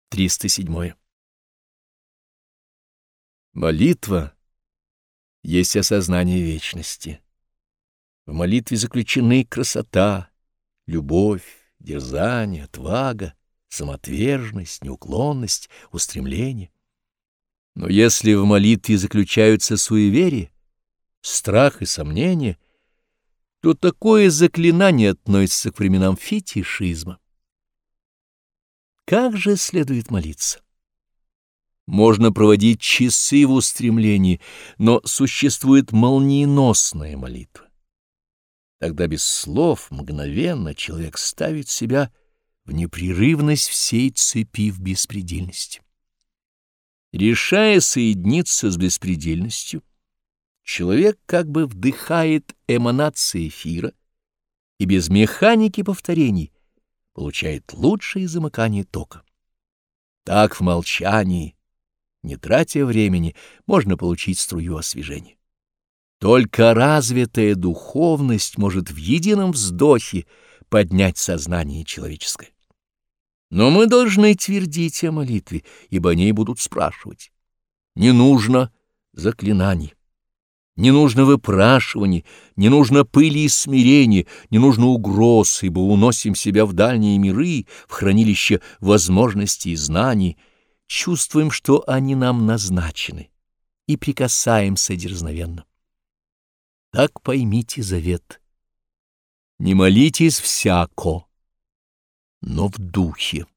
307. Молитва есть осознание вечности. В молитве заключены красота, любовь, дерзание, отвага, самоотверженность, неуклонность, устремление. Но если в молитве заключаются суеверие, страх и сомнение, то такое заклинание относится к временам фетишизма. Как же следует молиться? Можно проводить часы в устремлении, но существует молниеносная молитва. Тогда без слов мгновенно человек ставит себя в непрерывность всей цепи в беспредельности. Решая соединиться с беспредельностью, человек как бы вдыхает эманации эфира и без механики повторений получает лучшее замыкание тока. Так в молчании, не тратя времени, можно получить струю освежения. Только развитая духовность может в едином вздохе поднять сознание человеческое. Но мы должны твердить о молитве, ибо о ней будут спрашивать. Не нужно заклинаний, не нужно выпрашиваний, не нужно пыли и смирения, не нужно угроз, ибо уносим себя в дальние миры, в хранилище возможностей и знаний, чувствуем, что они нам назначены, и прикасаемся дерзновенно. Так поймите завет. Не молитесь всяко, но в духе.